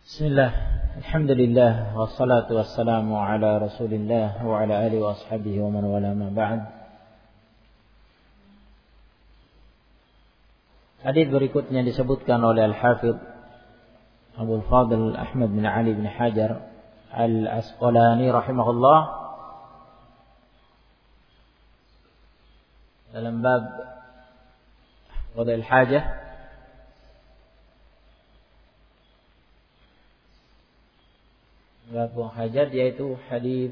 Bismillah, alhamdulillah, wassalatu wassalamu ala rasulillah wa ala alihi wa ashabihi wa man wala ma ba'd. Hadis berikutnya disebutkan oleh Al-Hafidh Abu Fadl Ahmad bin Ali bin Hajar Al-Asqalani rahimahullah dalam bab Qada'il Hajah. Bab buang hajat, yaitu hadis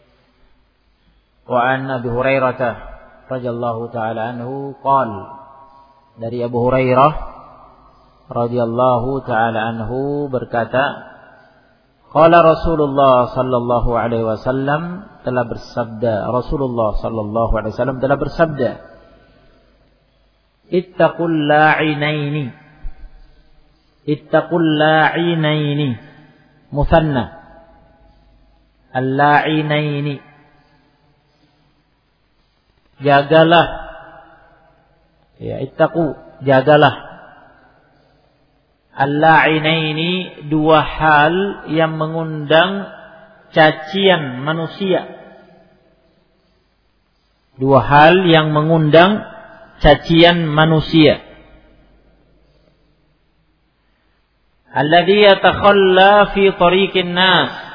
wa an Abi Hurairah radhiyallahu taala anhu qala, dari Abu Hurairah radhiyallahu taala anhu berkata, qala Rasulullah sallallahu alaihi wasallam, telah bersabda Rasulullah sallallahu alaihi wasallam telah bersabda, ittaqul la'inaini musanna al-la'inaini, jagalah, ya, ittaqu, jagalah, al-la'inaini, dua hal yang mengundang cacian manusia. Dua hal yang mengundang cacian manusia. Alladhi yatakhalla fi tariqin nas,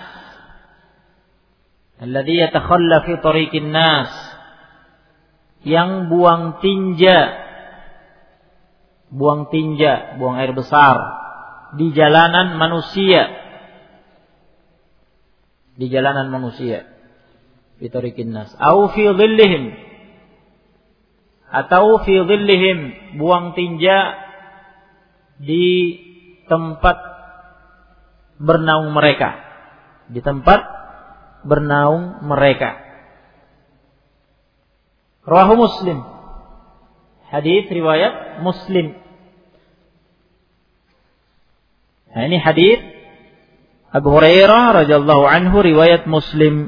alladhi yatakhalla fi tariqin nas, yang buang tinja, buang air besar di jalanan manusia, fi tariqin nas, au fi dhillihim, atau fi dhillihim, buang tinja di tempat bernaung mereka, Rawahu Muslim, hadis riwayat Muslim. Nah, ini hadis Abu Hurairah radhiyallahu anhu riwayat Muslim.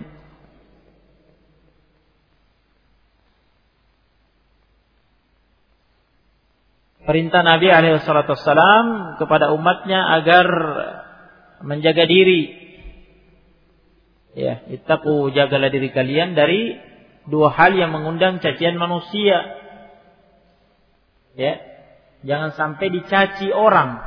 Perintah Nabi alaihi salatu wassalam kepada umatnya agar menjaga diri. Ya, ittaqu, jagalah diri kalian dari dua hal yang mengundang cacian manusia. Ya, jangan sampai dicaci orang.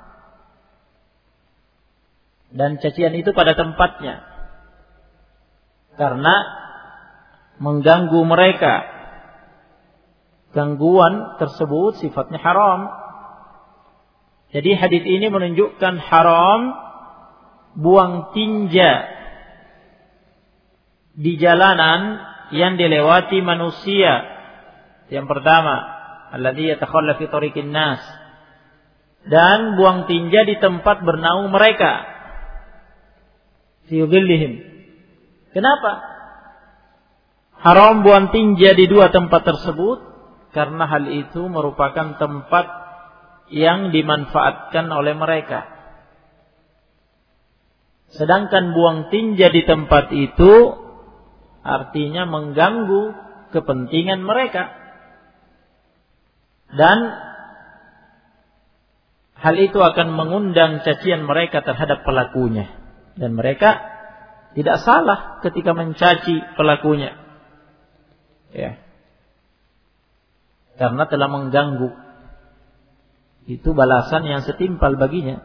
Dan cacian itu pada tempatnya. Karena mengganggu mereka. Gangguan tersebut sifatnya haram. Jadi hadis ini menunjukkan haram buang tinja di jalanan yang dilewati manusia. Yang pertama, alladzi yatakhalla fi tariqin nas, dan buang tinja di tempat bernaung mereka, fi dhillihim. Kenapa haram buang tinja di dua tempat tersebut? Karena hal itu merupakan tempat yang dimanfaatkan oleh mereka. Sedangkan buang tinja di tempat itu artinya mengganggu kepentingan mereka. Dan hal itu akan mengundang cacian mereka terhadap pelakunya. Dan mereka tidak salah ketika mencaci pelakunya. Ya. Karena telah mengganggu. Itu balasan yang setimpal baginya.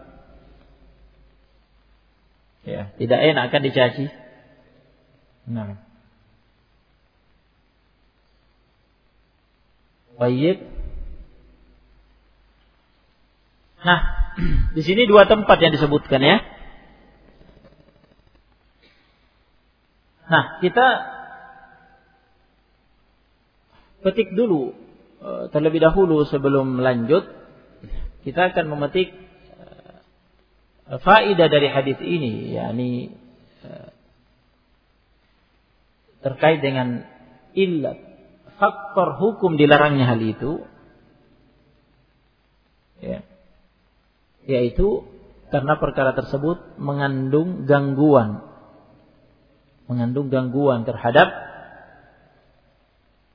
Ya, tidak enak akan dicaci. Nah. Baik. Nah, di sini dua tempat yang disebutkan, ya. Nah, kita petik dulu terlebih dahulu sebelum lanjut. Kita akan memetik faedah dari hadis ini, yakni terkait dengan illat, faktor hukum dilarangnya hal itu, ya, yaitu karena perkara tersebut mengandung gangguan terhadap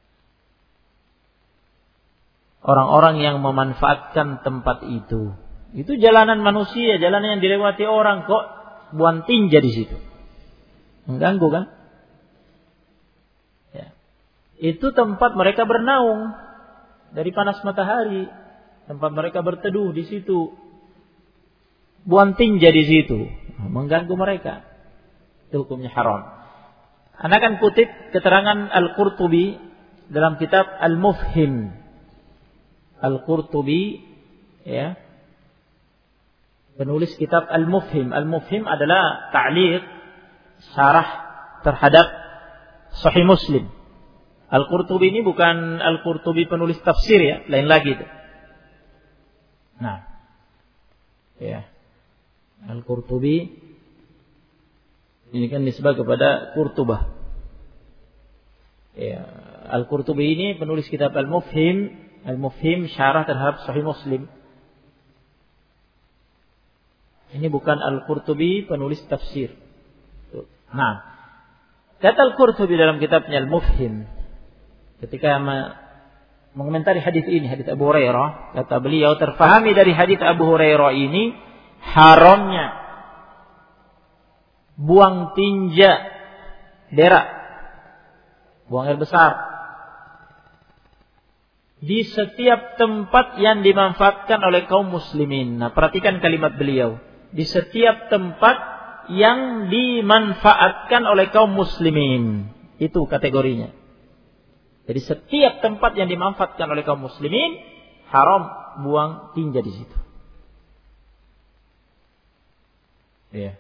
orang-orang yang memanfaatkan tempat itu. Itu jalanan manusia, jalanan yang dilewati orang, kok buang tinja di situ. Mengganggu kan? Ya. Itu tempat mereka bernaung dari panas matahari, tempat mereka berteduh di situ. Buang tinja di situ, mengganggu mereka. Itu hukumnya haram. Anda akan kutip keterangan Al-Qurtubi dalam kitab Al-Mufhim. Al-Qurtubi, ya, penulis kitab Al-Mufhim. Al-Mufhim adalah ta'liq, syarah terhadap Sahih Muslim. Al-Qurtubi ini bukan Al-Qurtubi penulis tafsir, ya, lain lagi itu. Nah, ya, Al-Qurtubi ini kan nisbah kepada Qurtubah. Ya, Al-Qurtubi ini penulis kitab Al-Mufhim. Al-Mufhim syarah terhadap Sahih Muslim. Ini bukan Al-Qurtubi penulis tafsir. Nah, kata Al-Qurtubi dalam kitabnya Al-Mufhim, ketika mengomentari hadis ini, hadis Abu Hurairah, kata beliau, terfahami dari hadis Abu Hurairah ini haramnya buang tinja, berak, buang air besar di setiap tempat yang dimanfaatkan oleh kaum muslimin. Nah, perhatikan kalimat beliau, di setiap tempat yang dimanfaatkan oleh kaum muslimin. Itu kategorinya. Jadi setiap tempat yang dimanfaatkan oleh kaum muslimin, haram buang tinja di situ. Iya.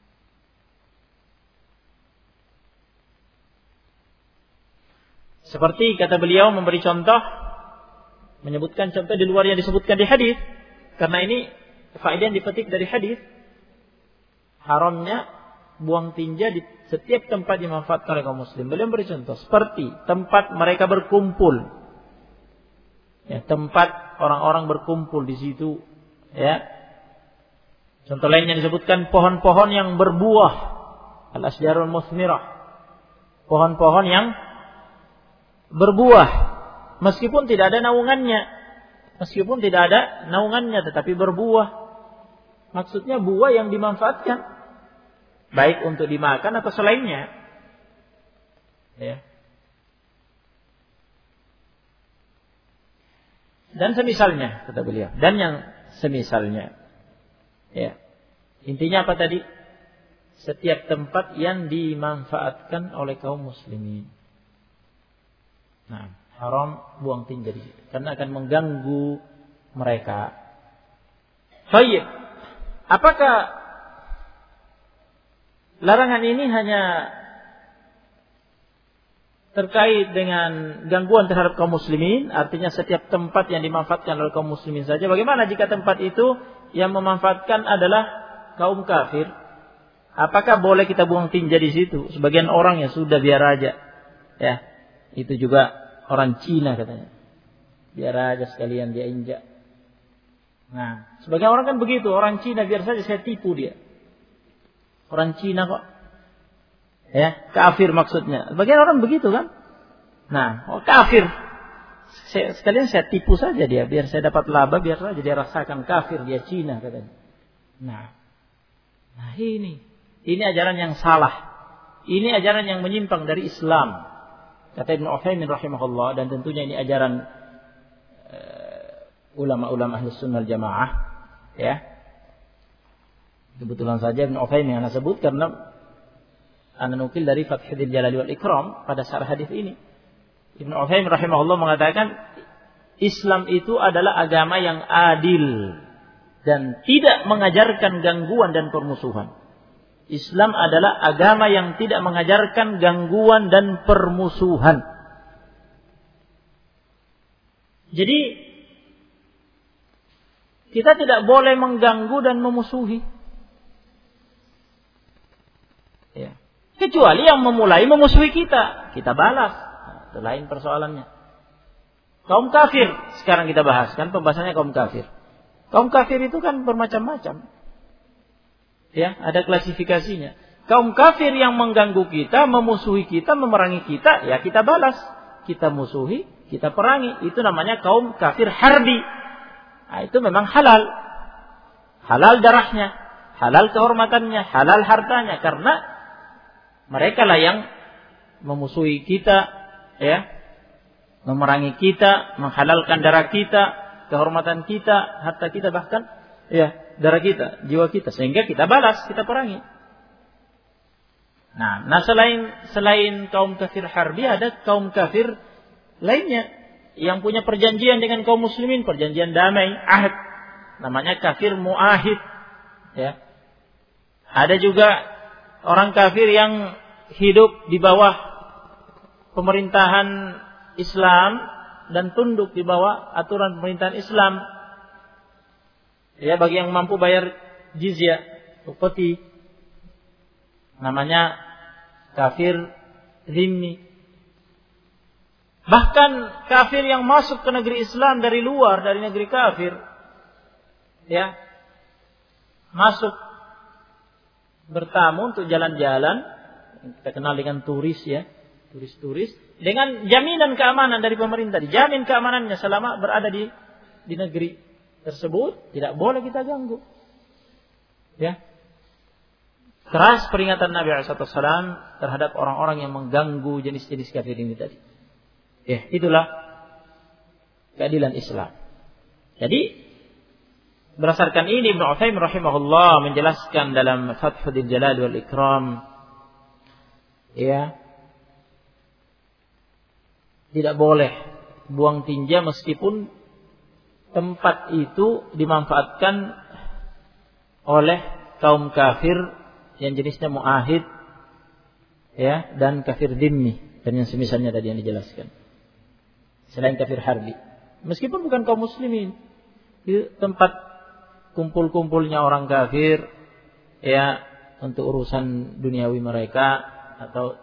Seperti kata beliau memberi contoh, menyebutkan contoh di luar yang disebutkan di hadis, karena ini faedah yang dipetik dari hadis. Haramnya buang tinja di setiap tempat dimanfaatkan oleh kaum muslim. Beliau memberi contoh seperti tempat mereka berkumpul, ya, tempat orang-orang berkumpul di situ, ya. Contoh lain yang disebutkan pohon-pohon yang berbuah, al-asjarul musmirah, pohon-pohon yang berbuah, meskipun tidak ada naungannya, tetapi berbuah. Maksudnya buah yang dimanfaatkan, baik untuk dimakan atau selainnya. Ya. Dan semisalnya, kata beliau, dan yang semisalnya. Ya. Intinya apa tadi? Setiap tempat yang dimanfaatkan oleh kaum muslimin. Nah, haram buang tinja di situ karena akan mengganggu mereka. Baik. Apakah larangan ini hanya terkait dengan gangguan terhadap kaum muslimin, artinya setiap tempat yang dimanfaatkan oleh kaum muslimin saja? Bagaimana jika tempat itu yang memanfaatkan adalah kaum kafir? Apakah boleh kita buang tinja di situ? Sebagian orang yang sudah biar aja, ya. Itu juga orang Cina katanya. Biar aja sekalian dia injak. Nah, sebagian orang kan begitu. Orang Cina biar saja saya tipu dia. Orang Cina kok. Ya, kafir maksudnya. Sebagian orang begitu kan. Nah, kafir. Sekalian saya tipu saja dia. Biar saya dapat laba, biar saja dia rasakan kafir. Dia Cina katanya. Nah ini ajaran yang salah. Ini ajaran yang menyimpang dari Islam. Kata Ibnu Utsaimin rahimahullah, dan tentunya ini ajaran ulama-ulama Ahlus Sunnah wal Jamaah, ya. Kebetulan saja Ibnu Utsaimin yang ana sebut karena ana nukil dari Fathul Jalali wal Ikram pada syarah hadis ini. Ibnu Utsaimin rahimahullah mengatakan Islam itu adalah agama yang adil dan tidak mengajarkan gangguan dan permusuhan. Islam adalah agama yang tidak mengajarkan gangguan dan permusuhan. Jadi kita tidak boleh mengganggu dan memusuhi. Ya. Kecuali yang memulai memusuhi kita balas. Itu lain persoalannya. Kaum kafir sekarang kita bahas, kan pembahasannya kaum kafir. Kaum kafir itu kan bermacam-macam. Ya, ada klasifikasinya. Kaum kafir yang mengganggu kita, memusuhi kita, memerangi kita, ya kita balas. Kita musuhi, kita perangi. Itu namanya kaum kafir harbi. Nah, itu memang halal. halal darahnya, halal kehormatannya, halal hartanya, karena mereka lah yang memusuhi kita, ya, memerangi kita, menghalalkan darah kita, kehormatan kita, harta kita, bahkan ya darah kita, jiwa kita, sehingga kita balas, kita perangi. Nah selain kaum kafir harbi, ada kaum kafir lainnya yang punya perjanjian dengan kaum muslimin, perjanjian damai, ahad, namanya kafir muahid. Ya, ada juga orang kafir yang hidup di bawah pemerintahan Islam dan tunduk di bawah aturan pemerintahan Islam. Ya, bagi yang mampu bayar jizyah, upeti, namanya kafir zimmi. Bahkan kafir yang masuk ke negeri Islam dari luar, dari negeri kafir, ya, masuk bertamu untuk jalan-jalan, kita kenal dengan turis, ya, turis-turis, dengan jaminan keamanan dari pemerintah, dijamin keamanannya selama berada di negeri tersebut, tidak boleh kita ganggu. Ya, keras peringatan Nabi SAW terhadap orang-orang yang mengganggu jenis-jenis kafir ini tadi. Ya, itulah keadilan Islam. Jadi berdasarkan ini Ibnu Utsaimin rahimahullah menjelaskan dalam Fathul Jalal wal Ikram, ya, tidak boleh buang tinja meskipun tempat itu dimanfaatkan oleh kaum kafir yang jenisnya muahid, ya, dan kafir dhimmi dan yang semisalnya tadi yang dijelaskan. Selain kafir harbi, meskipun bukan kaum muslimin, di tempat kumpul-kumpulnya orang kafir, ya, untuk urusan duniawi mereka atau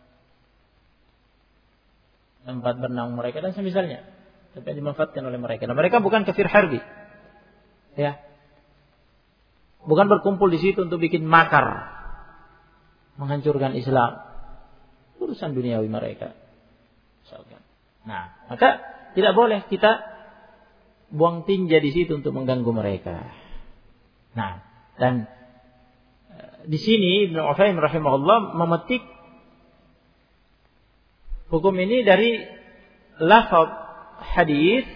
tempat berenang mereka dan semisalnya, tapi dimanfaatkan oleh mereka. Dan mereka bukan kafir harbi, ya, bukan berkumpul di situ untuk bikin makar, menghancurkan Islam, urusan duniawi mereka, misalkan. Nah, maka tidak boleh kita buang tinja di situ untuk mengganggu mereka. Nah, dan di sini Ibnu Utsaimin rahimahullah memetik hukum ini dari lafaz hadis,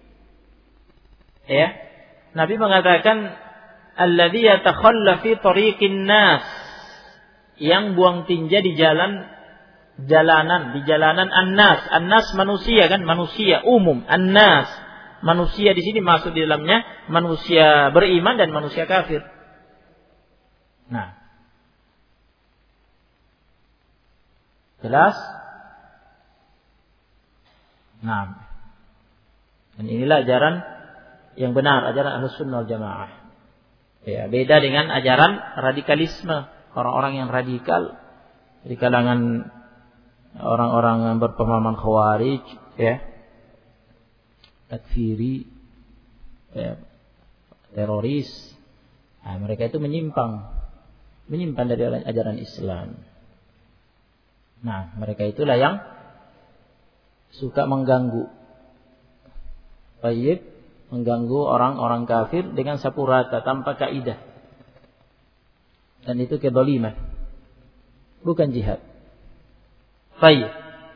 ya. Nabi mengatakan alladzi yatakhalla fi tariqin nas, yang buang tinja di jalanan annas manusia, kan, manusia umum, annas manusia di sini masuk di dalamnya manusia beriman dan manusia kafir. Nah, jelas? Nah, dan inilah ajaran yang benar, ajaran Ahlussunnah wal Jamaah. Ya, beda dengan ajaran radikalisme, orang-orang yang radikal di kalangan orang-orang yang berpemahaman khawarij, ya, takfiri, ya, teroris. Nah, mereka itu menyimpang dari ajaran Islam. Nah, mereka itulah yang suka mengganggu, mengganggu orang-orang kafir dengan sapu rata tanpa kaidah. Dan itu kedzaliman, bukan jihad. Baik.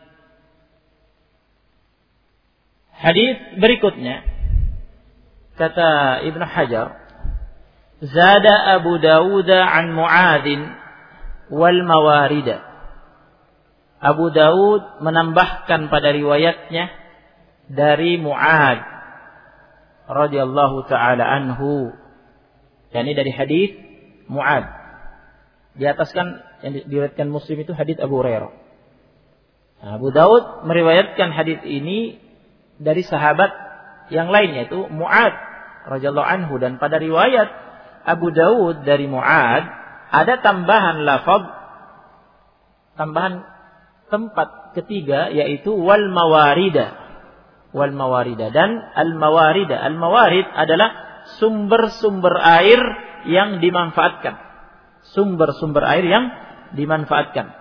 Hadis berikutnya kata Ibnu Hajar, zada Abu Dawud an Mu'adz wal mawarida. Abu Dawud menambahkan pada riwayatnya dari Mu'adz radhiyallahu taala anhu, yakni dari hadis Mu'adz. Di atas kan yang diriwayatkan Muslim itu hadis Abu Hurairah. Abu Dawud meriwayatkan hadis ini dari sahabat yang lain, yaitu Mu'adz radhiyallahu anhu, dan pada riwayat Abu Dawud dari Mu'adz ada tambahan lafaz, tambahan tempat ketiga, yaitu wal mawarida. Wal mawarida dan al mawarida. Al mawarid adalah sumber-sumber air yang dimanfaatkan. Sumber-sumber air yang dimanfaatkan.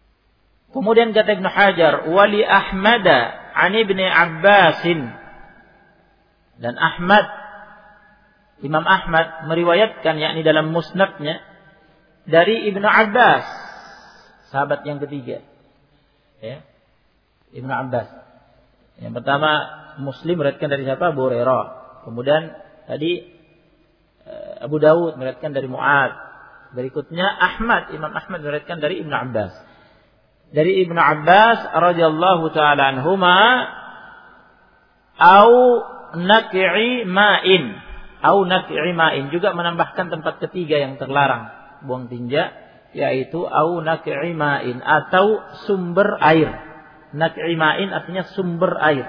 Kemudian kata Ibnu Hajar, wali Ahmada an Ibni Abbasin Dan Ahmad, Imam Ahmad meriwayatkan, yakni dalam musnadnya, dari Ibnu Abbas, sahabat yang ketiga. Ya. Ibnu Abbas. Yang pertama Muslim meriwayatkan dari siapa? Abu Hurairah. Kemudian tadi Abu Dawud meriwayatkan dari Mu'adz. Berikutnya Ahmad, Imam Ahmad meriwayatkan dari Ibnu Abbas. Dari Ibnu Abbas radhiyallahu taala anhuma, au naqi'i ma'in, au naqi'i ma'in, juga menambahkan tempat ketiga yang terlarang buang tinja, yaitu au naqi'i ma'in, atau sumber air. Naqi'i ma'in artinya sumber air.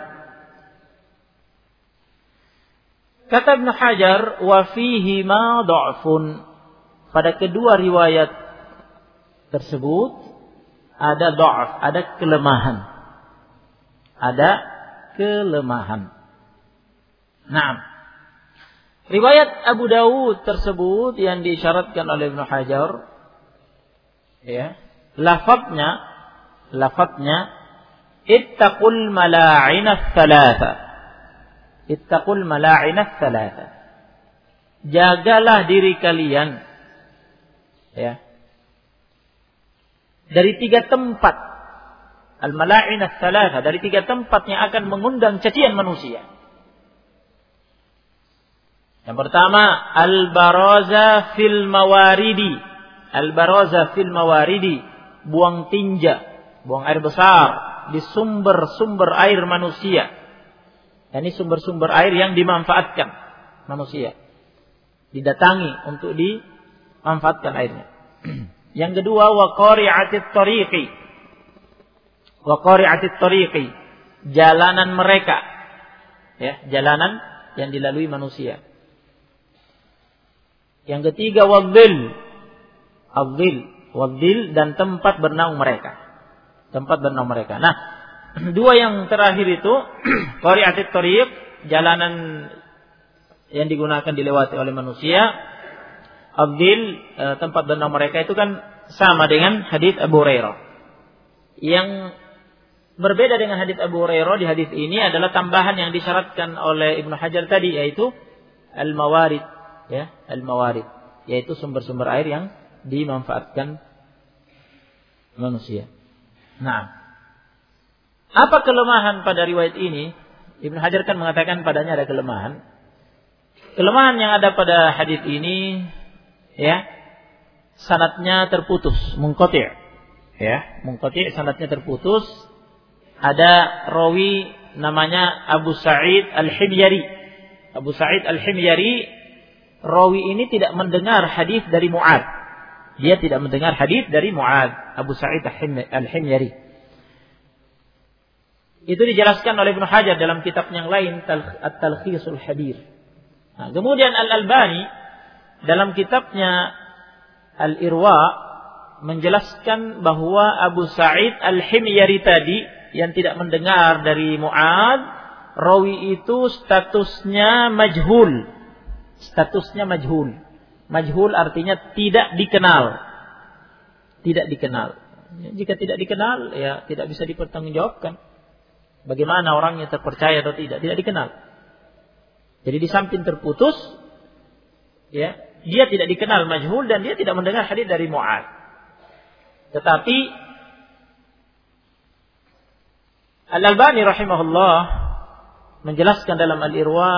Kata Ibnu Hajar, wa fihi ma dha'fun. Pada kedua riwayat tersebut ada dha'f, ada kelemahan. Ada kelemahan. Naam. Riwayat Abu Dawud tersebut yang diisyaratkan oleh Ibnu Hajar, ya, lafadznya ittaqul mala'inat thalatha. Ittaqul mala'inat thalatha. Jagalah diri kalian, ya, dari 3 tempat. Al-mala'inat thalatha, dari 3 tempat yang akan mengundang cacian manusia. Yang pertama, al-baraza fil mawaridi. Al-baraza fil mawaridi, buang tinja, buang air besar di sumber-sumber air manusia. Ini sumber-sumber air yang dimanfaatkan manusia. Didatangi untuk dimanfaatkan airnya. Yang kedua, wa qari'atit tariqi. Wa qari'atit tariqi, jalanan mereka. Ya, jalanan yang dilalui manusia. Yang ketiga, wadhil. Wadhil, dan tempat bernaung mereka. Tempat bernaung mereka. Nah, 2 yang terakhir itu, qari'atit tariq, jalanan yang digunakan dilewati oleh manusia. Wadhil, tempat bernaung mereka, itu kan sama dengan hadits Abu Hurairah. Yang berbeda dengan hadits Abu Hurairah di hadits ini adalah tambahan yang disyaratkan oleh Ibnu Hajar tadi, yaitu al-mawarid, ya, al-mawarid, yaitu sumber-sumber air yang dimanfaatkan manusia. Nah, apa kelemahan pada riwayat ini? Ibnu Hajar kan mengatakan padanya ada kelemahan. Kelemahan yang ada pada hadis ini, ya, sanadnya terputus, munqati', ya, munqati', sanadnya terputus. Ada rawi namanya Abu Sa'id Al-Himyari. Abu Sa'id Al-Himyari, rawi ini tidak mendengar hadis dari Mu'adz. Dia tidak mendengar hadis dari Mu'adz, Abu Sa'id Al-Himyari. Itu dijelaskan oleh Ibnu Hajar dalam kitab yang lain, At-Talkhisul Habir. Nah, kemudian Al-Albani dalam kitabnya Al-Irwa menjelaskan bahwa Abu Sa'id Al-Himyari tadi yang tidak mendengar dari Mu'adz, rawi itu statusnya majhul. Statusnya majhul. Majhul artinya tidak dikenal. Tidak dikenal. Jika tidak dikenal, ya tidak bisa dipertanggungjawabkan. Bagaimana orangnya terpercaya atau tidak? Tidak dikenal. Jadi di samping terputus, ya, dia tidak dikenal, majhul, dan dia tidak mendengar hadis dari Mu'adz. Tetapi Al-Albani rahimahullah menjelaskan dalam Al-Irwa,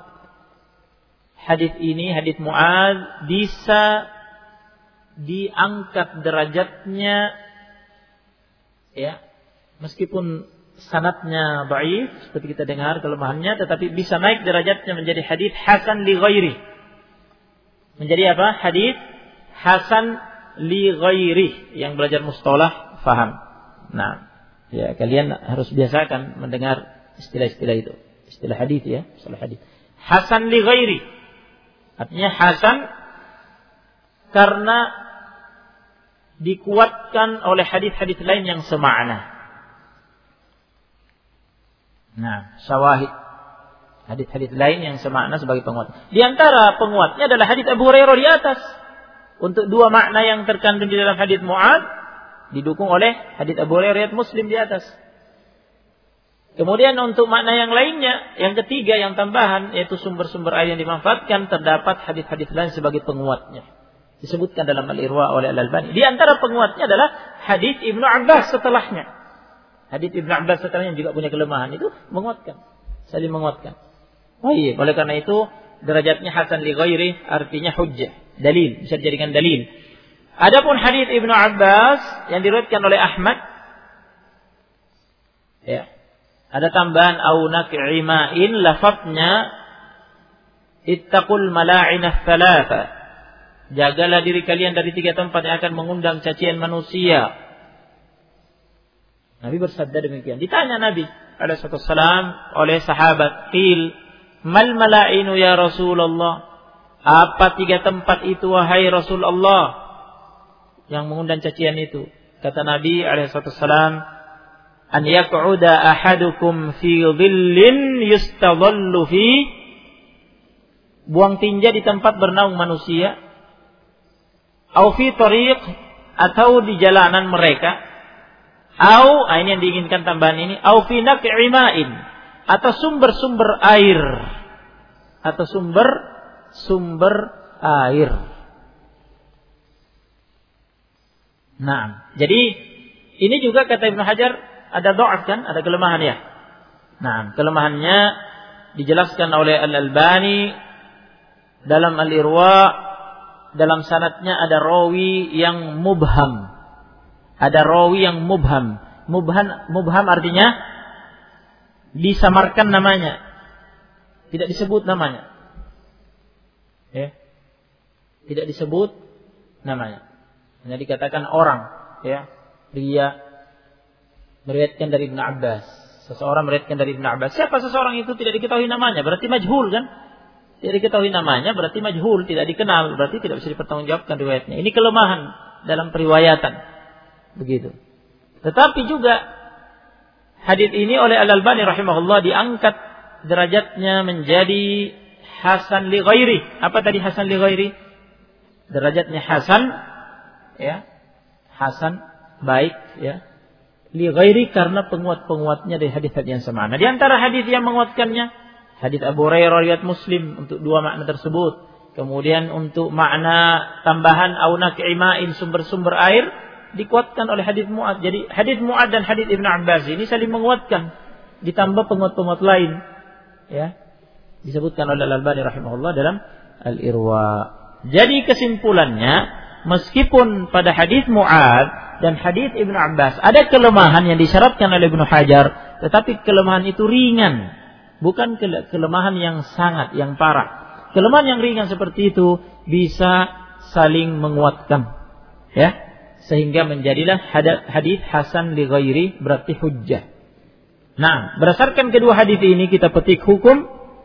hadis ini, hadis Mu'adz, bisa diangkat derajatnya, ya, meskipun sanadnya dhaif seperti kita dengar kelemahannya, tetapi bisa naik derajatnya menjadi hadis hasan li ghairi. Menjadi apa? Hadis hasan li ghairi. Yang belajar mustalah faham. Nah, ya, kalian harus biasakan mendengar istilah-istilah itu. Istilah hadis, ya, istilah hadis. Hasan li ghairi. Artinya hasan karena dikuatkan oleh hadis-hadis lain yang semakna. Nah, syawahid, hadis-hadis lain yang semakna sebagai penguat. Di antara penguatnya adalah hadis Abu Hurairah di atas. Untuk 2 makna yang terkandung di dalam hadis Mu'adz didukung oleh hadis Abu Hurairah riwayat Muslim di atas. Kemudian untuk makna yang lainnya, yang ketiga, yang tambahan, yaitu sumber-sumber air yang dimanfaatkan, terdapat hadis-hadis lain sebagai penguatnya. Disebutkan dalam Al-Irwa oleh Al-Albani. Di antara penguatnya adalah hadis Ibnu Abbas setelahnya. Hadis Ibnu Abbas setelahnya juga punya kelemahan. Itu menguatkan. Saling menguatkan. Oh iya, oleh karena itu, derajatnya hasan li ghairi, artinya hujjah. Dalil, bisa dijadikan dalil. Adapun hadis Ibnu Abbas yang diriwayatkan oleh Ahmad, ya, ada tambahan au nak'ima'in, lafadznya ittaqul mala'inah thalatha. Jagalah diri kalian dari 3 tempat yang akan mengundang cacian manusia. Nabi bersabda demikian. Ditanya Nabi alaihi wasallam oleh sahabat, qil mal mala'inu ya Rasulullah? Apa 3 tempat itu wahai Rasulullah yang mengundang cacian itu? Kata Nabi alaihi wasallam, an yaq'uda ahadukum fi dhillin yustadhallu fi, buang tinja di tempat bernaung manusia, au fi tariq, atau di jalanan mereka, au, ini yang diinginkan tambahan ini, au fi naq'ima'in, atau sumber-sumber air, atau sumber air. Nah, jadi ini juga kata Ibnu Hajar ada dha'af kan, ada kelemahan ya. Nah, kelemahannya dijelaskan oleh Al-Albani dalam Al-Irwa, dalam sanadnya ada rawi yang mubham. Ada rawi yang mubham. Mubham artinya disamarkan namanya. Tidak disebut namanya. Ya. Tidak disebut namanya. Hanya dikatakan orang, ya. Dia meriwayatkan dari Ibnu Abbas. Seseorang meriwayatkan dari Ibnu Abbas. Siapa seseorang itu tidak diketahui namanya, berarti majhul kan? Tidak diketahui namanya berarti majhul, tidak dikenal, berarti tidak bisa dipertanggungjawabkan riwayatnya. Ini kelemahan dalam periwayatan. Begitu. Tetapi juga hadis ini oleh Al-Albani rahimahullah diangkat derajatnya menjadi hasan li ghairi. Apa tadi hasan li ghairi? Derajatnya hasan, ya. Hasan baik, ya. Li ghairi karena penguat-penguatnya dari hadis-hadis yang sama. Nah, di antara hadis yang menguatkannya hadis Abu Hurairah riwayat Muslim untuk 2 makna tersebut. Kemudian untuk makna tambahan au nak'ima'in, sumber-sumber air, dikuatkan oleh hadis Mu'ad. Jadi hadis Mu'ad dan hadis Ibnu Abbas ini saling menguatkan, ditambah penguat-penguat lain, ya. Disebutkan oleh Al-Albani rahimahullah dalam Al-Irwa. Jadi kesimpulannya, meskipun pada hadis Mu'ad dan hadis Ibnu Abbas ada kelemahan yang disyaratkan oleh Ibnu Hajar, tetapi kelemahan itu ringan, bukan kelemahan yang sangat, yang parah. Kelemahan yang ringan seperti itu bisa saling menguatkan, ya, sehingga menjadilah hadis hasan li ghairi, berarti hujjah. Nah, berdasarkan kedua hadis ini kita petik hukum,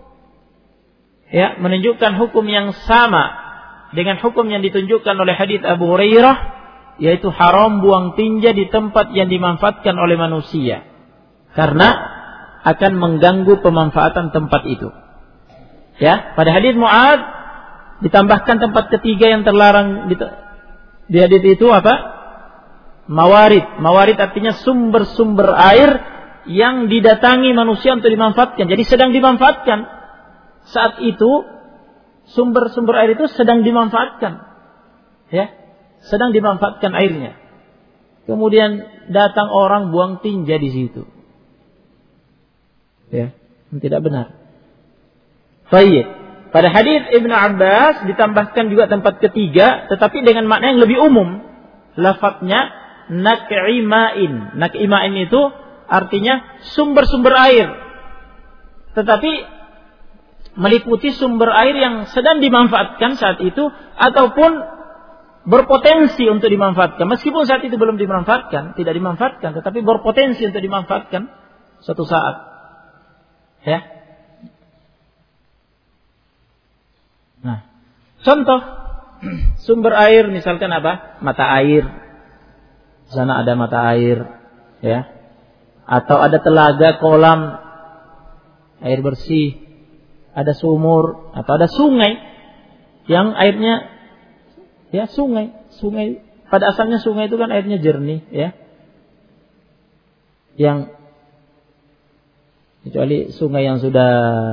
ya, menunjukkan hukum yang sama dengan hukum yang ditunjukkan oleh hadis Abu Hurairah, yaitu haram buang tinja di tempat yang dimanfaatkan oleh manusia, karena akan mengganggu pemanfaatan tempat itu. Ya, pada hadis Mu'ad ditambahkan tempat ketiga yang terlarang di hadis itu apa? Mawarid. Mawarid artinya sumber-sumber air yang didatangi manusia untuk dimanfaatkan. Jadi sedang dimanfaatkan. Saat itu sumber-sumber air itu sedang dimanfaatkan. Ya. Sedang dimanfaatkan airnya. Kemudian datang orang buang tinja di situ. Ya, tidak benar. Baik. Pada hadis Ibnu Abbas ditambahkan juga tempat ketiga, tetapi dengan makna yang lebih umum. Lafadznya nak'ima'in. Nak'ima'in itu artinya sumber-sumber air. Tetapi meliputi sumber air yang sedang dimanfaatkan saat itu ataupun berpotensi untuk dimanfaatkan. Meskipun saat itu belum dimanfaatkan, tidak dimanfaatkan, tetapi berpotensi untuk dimanfaatkan suatu saat. Ya. Nah, contoh sumber air misalkan apa? Mata air. Di sana ada mata air, ya. Atau ada telaga, kolam air bersih, ada sumur atau ada sungai yang airnya, ya, sungai pada asalnya sungai itu kan airnya jernih, ya, yang Kecuali sungai yang sudah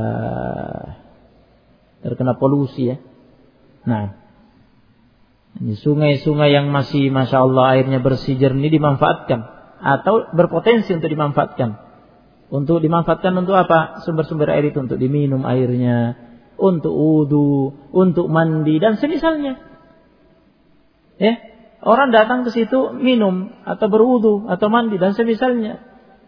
terkena polusi ya. Nah, ini sungai-sungai yang masih Masya Allah airnya bersih jernih dimanfaatkan. Atau berpotensi untuk dimanfaatkan. Untuk dimanfaatkan untuk apa? Sumber-sumber air itu untuk diminum airnya, untuk wudu, untuk mandi dan semisalnya. Ya, orang datang ke situ minum atau berwudu atau mandi dan semisalnya.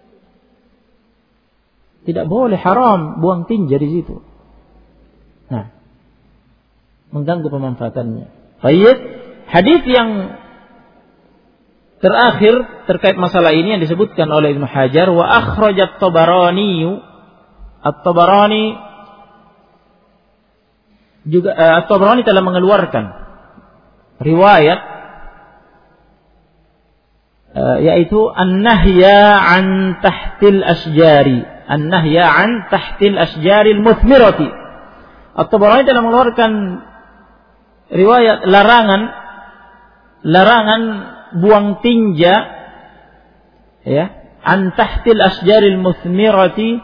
Tidak boleh, haram buang tinja di situ. Nah, mengganggu pemanfaatannya. Baik, hadis yang terakhir terkait masalah ini yang disebutkan oleh Ibnu Hajar, wa akhrajat Tabarani, At-Tabarani juga At-Tabarani telah mengeluarkan riwayat yaitu an-nahya an tahtil asjari. An-nahya an tahtil asjaril muthmirati. At-Tabarani telah mengeluarkan riwayat larangan buang tinja ya, an tahtil asjaril muthmirati,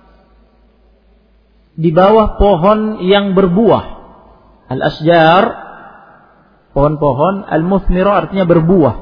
di bawah pohon yang berbuah. Al-asjar pohon-pohon, al-muthmira artinya berbuah.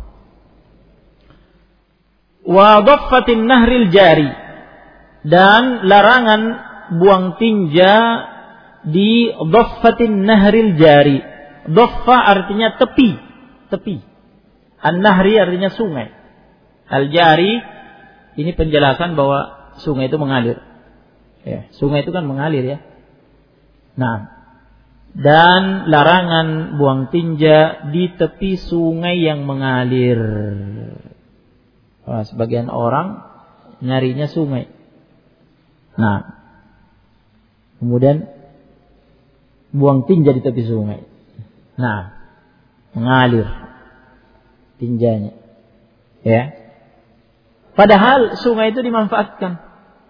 Wa dhaffatin nahril jari, dan larangan buang tinja di dhaffatin nahril jari. Dhaffa artinya tepi. An-nahri artinya sungai. Al-jari ini penjelasan bahwa sungai itu mengalir. Ya, sungai itu kan mengalir ya. Nah, dan larangan buang tinja di tepi sungai yang mengalir. Wah, sebagian orang nyarinya sungai. Nah, kemudian buang tinja di tepi sungai. Nah, mengalir tinjanya. Ya. Padahal sungai itu dimanfaatkan.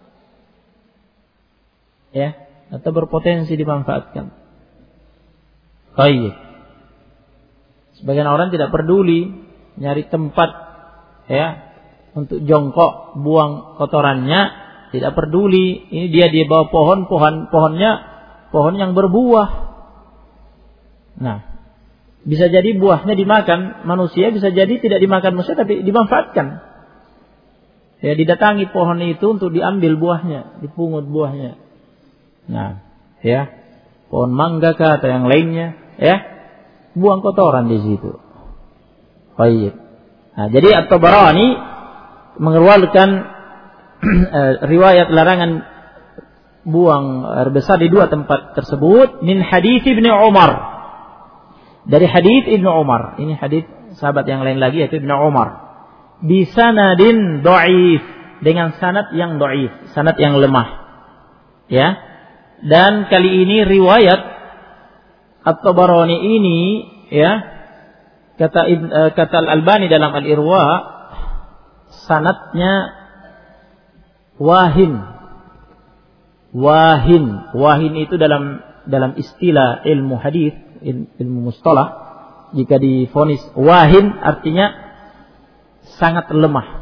Ya, atau berpotensi dimanfaatkan. Baik. Sebagian orang tidak peduli nyari tempat ya untuk jongkok buang kotorannya. Tidak peduli, ini dia di bawah pohonnya pohon yang berbuah. Nah, bisa jadi buahnya dimakan manusia, bisa jadi tidak dimakan manusia tapi dimanfaatkan. Ya, didatangi pohon itu untuk diambil buahnya, dipungut buahnya. Nah, ya, pohon mangga kah atau yang lainnya, ya, buang kotoran di situ. Baik. Nah, jadi At-Tabarani mengeluarkan riwayat larangan buang air besar di dua tempat tersebut min hadits Ibnu Umar. Dari hadits Ibnu Umar. Ini hadits sahabat yang lain lagi yaitu Ibnu Umar. Bi sanadin dhaif, dengan sanad yang dhaif, sanad yang lemah. Ya. Dan kali ini riwayat At-Tabarani ini ya, kata Al-Albani dalam Al-Irwa, sanadnya wahin itu dalam istilah ilmu hadis, ilmu mustalah, jika divonis wahin artinya sangat lemah.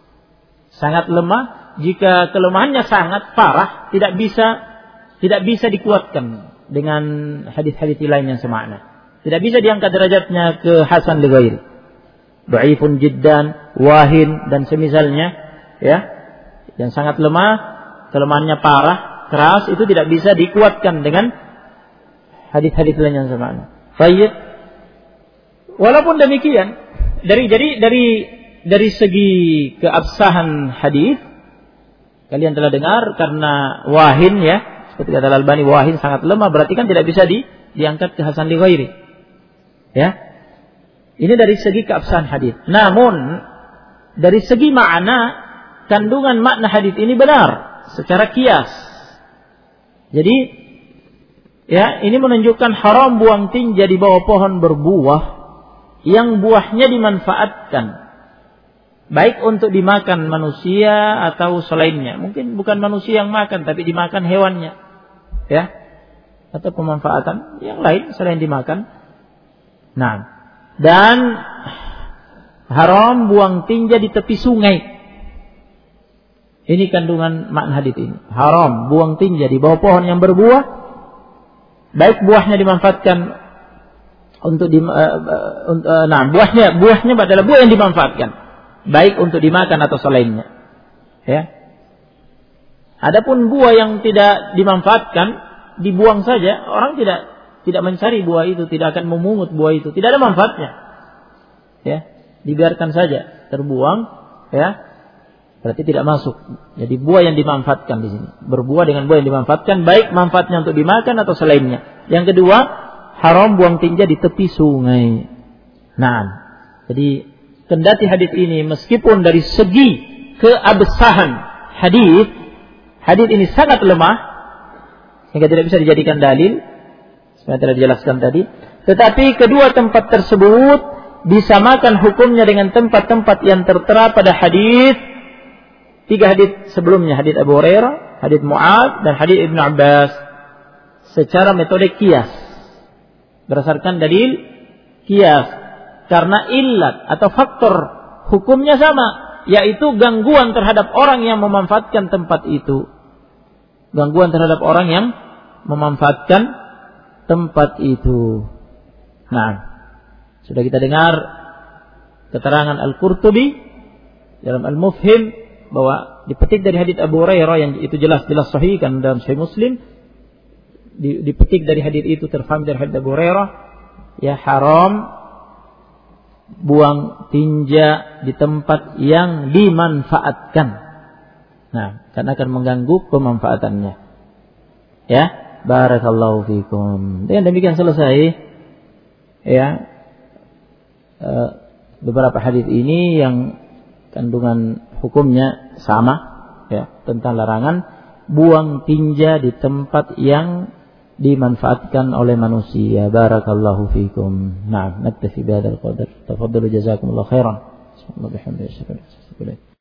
Jika kelemahannya sangat parah, tidak bisa dikuatkan dengan hadis-hadis lain yang semakna. Tidak bisa diangkat derajatnya ke hasan li ghairi. Dhaifun jiddan, wahin dan semisalnya ya. Yang sangat lemah, kelemahannya parah, keras, itu tidak bisa dikuatkan dengan hadis-hadis lain yang semakna. Baik. Walaupun demikian, dari segi keabsahan hadis, kalian telah dengar karena wahin ya, seperti kata Al-Albani, wahin sangat lemah, berarti kan tidak bisa diangkat ke hasan li ghairi. Ya. Ini dari segi keabsahan hadis. Namun dari segi makna, kandungan makna hadis ini benar secara kias. Jadi ya, ini menunjukkan haram buang tinja di bawah pohon berbuah yang buahnya dimanfaatkan, baik untuk dimakan manusia atau selainnya. Mungkin bukan manusia yang makan tapi dimakan hewannya. Ya. Atau pemanfaatan yang lain selain dimakan. Nah, dan haram buang tinja di tepi sungai. Ini kandungan makna hadits ini. Haram buang tinja di bawah pohon yang berbuah, baik buahnya dimanfaatkan untuk buahnya adalah buah yang dimanfaatkan, baik untuk dimakan atau selainnya. Ya. Adapun buah yang tidak dimanfaatkan, dibuang saja, orang tidak mencari buah itu, tidak akan memungut buah itu, tidak ada manfaatnya. Ya, dibiarkan saja terbuang, ya. Berarti tidak masuk. Jadi buah yang dimanfaatkan di sini. Berbuah dengan buah yang dimanfaatkan, baik manfaatnya untuk dimakan atau selainnya. Yang kedua, haram buang tinja di tepi sungai. Nah, jadi kendati hadis ini meskipun dari segi keabsahan hadis ini sangat lemah, sehingga tidak bisa dijadikan dalil, seperti telah dijelaskan tadi. Tetapi kedua tempat tersebut disamakan hukumnya dengan tempat-tempat yang tertera pada hadis. 3 hadis sebelumnya, hadis Abu Hurairah, hadis Mu'adz dan hadis Ibnu Abbas, secara metode qiyas, berdasarkan dalil qiyas, karena illat atau faktor hukumnya sama, yaitu gangguan terhadap orang yang memanfaatkan tempat itu. Gangguan terhadap orang yang memanfaatkan tempat itu. Nah, sudah kita dengar keterangan Al-Qurtubi dalam Al-Mufhim bahwa dipetik dari hadits Abu Hurairah yang itu jelas-jelas sahih kan dalam Sahih Muslim, dipetik dari hadits itu, terfaham dari hadits Abu Hurairah, ya haram buang tinja di tempat yang dimanfaatkan. Nah, karena akan mengganggu pemanfaatannya. Ya, barakallahu fikum. Dengan demikian selesai ya beberapa hadits ini yang kandungan hukumnya sama, ya, tentang larangan buang tinja di tempat yang dimanfaatkan oleh manusia. Barakallahu fikum. Nah, naktafi bihadzal qadar. Tafaddalu jazakumullahu khairan. Subhanallah bihamdihi.